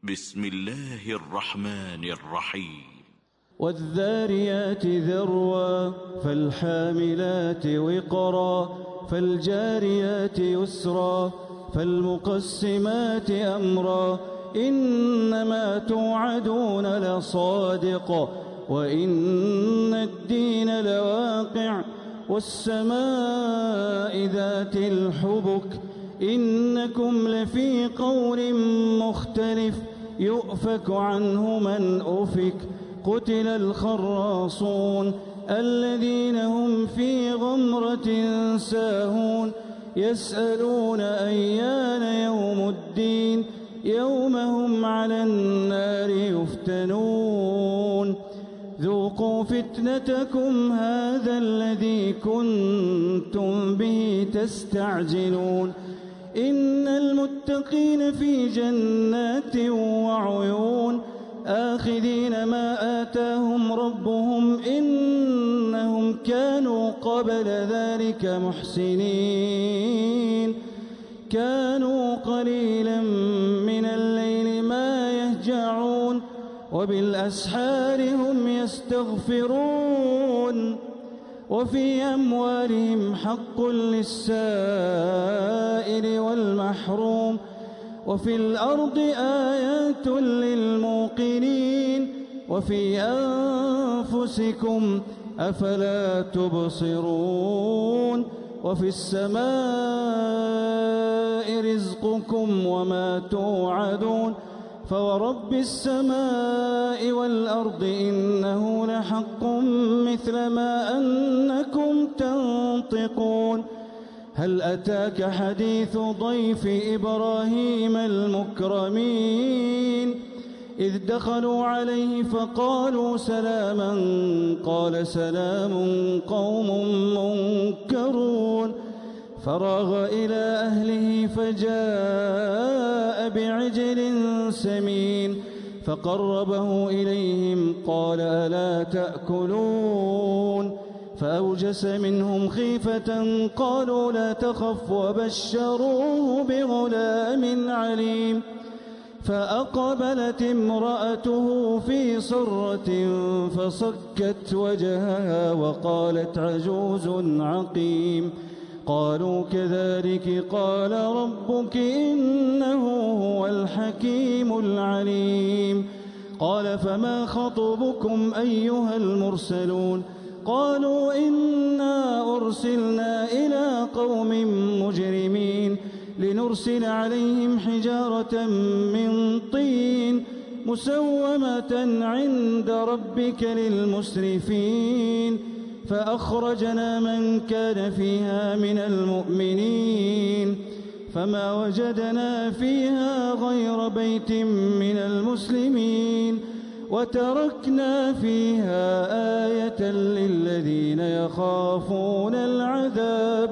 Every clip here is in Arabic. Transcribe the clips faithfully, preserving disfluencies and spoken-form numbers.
بسم الله الرحمن الرحيم والذاريات ذروا فالحاملات وقرا فالجاريات يسرا فالمقسمات أمرا إنما توعدون لصادق وإن الدين لواقع والسماء ذات الحبك إنكم لفي قول مختلف يؤفك عنه من أفك قتل الخراصون الذين هم في غمرة ساهون يسألون أيان يوم الدين يوم هم على النار يفتنون ذوقوا فتنتكم هذا الذي كنتم به تستعجلون إن المتقين في جنات وعيون آخذين ما آتاهم ربهم إنهم كانوا قبل ذلك محسنين كانوا قليلا من الليل ما يهجعون وبالأسحار هم يستغفرون وفي أموالهم حق للسائل والمحروم وفي الأرض آيات للموقنين وفي أنفسكم أفلا تبصرون وفي السماء رزقكم وما توعدون فورب السماء والأرض إنه لحق مثل ما أنكم تنطقون هل أتاك حديث ضيف إبراهيم المكرمين إذ دخلوا عليه فقالوا سلاما قال سلام قوم منكرون فراغ إلى أهله فجاء بعجل سمين فقربه إليهم قال ألا تأكلون فأوجس منهم خيفة قالوا لا تخف وبشروه بغلام عليم فأقبلت امرأته في صرة فصكت وجهها وقالت عجوز عقيم قالوا كذلك قال ربك إنه هو الحكيم العليم قال فما خطبكم أيها المرسلون قالوا إنا أرسلنا إلى قوم مجرمين لنرسل عليهم حجارة من طين مسومة عند ربك للمسرفين فأخرجنا من كان فيها من المؤمنين فما وجدنا فيها غير بيت من المسلمين وتركنا فيها آية للذين يخافون العذاب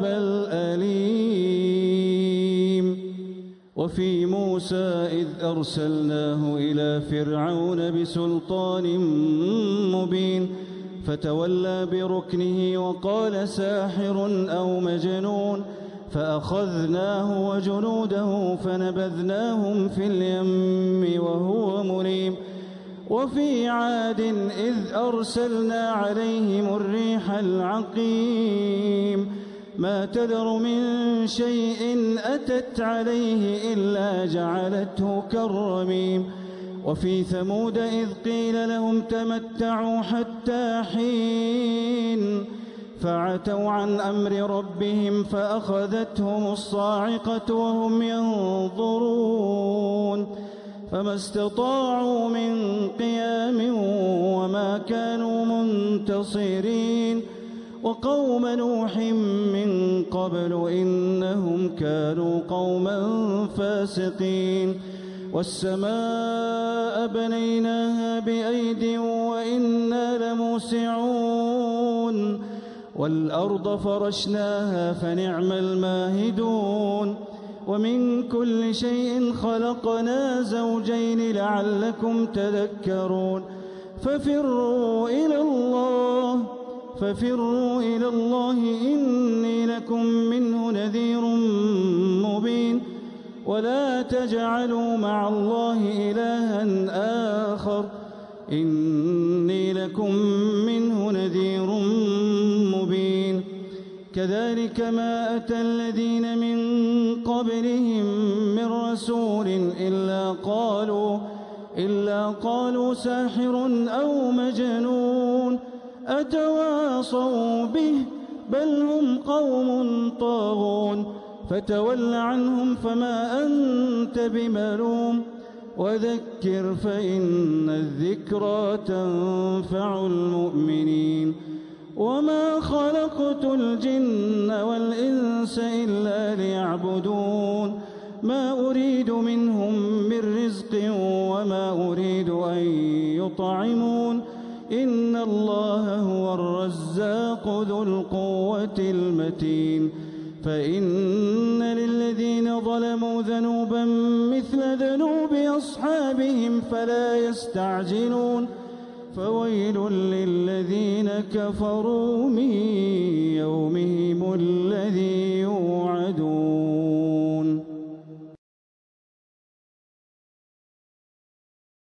الأليم وفي موسى إذ أرسلناه إلى فرعون بسلطان مبين فتولى بركنه وقال ساحر أو مجنون فأخذناه وجنوده فنبذناهم في اليم وهو مليم وفي عاد إذ أرسلنا عليهم الريح العقيم ما تذر من شيء أتت عليه إلا جعلته كالرميم وفي ثمود إذ قيل لهم تمتعوا حتى حين فعتوا عن أمر ربهم فأخذتهم الصاعقة وهم ينظرون فما استطاعوا من قيام وما كانوا منتصرين وقوم نوح من قبل إنهم كانوا قوما فاسقين والسماء بنيناها بأيد وإنا لموسعون والأرض فرشناها فنعم الماهدون ومن كل شيء خلقنا زوجين لعلكم تذكرون ففروا إلى الله ففروا إلى الله إني لكم منه نذير مبين ولا تجعلوا مع الله إلها آخر إني لكم منه نذير مبين. كذلك ما أتى الذين من قبلهم من رسول إلا قالوا إلا قالوا ساحر أو مجنون أتواصوا به بل هم قوم طاغون فتول عنهم فما أنت بملوم وذكر فإن الذكرى تنفع المؤمنين. وما خلقت الجن والإنس إلا ليعبدون ما أريد منهم من رزق وما أريد أن يطعمون إن الله هو الرزاق ذو القوة المتين. فإن للذين ظلموا ذنوبا مثل ذنوب أصحابهم فلا يستعجلون فويل للذين كفروا من يوم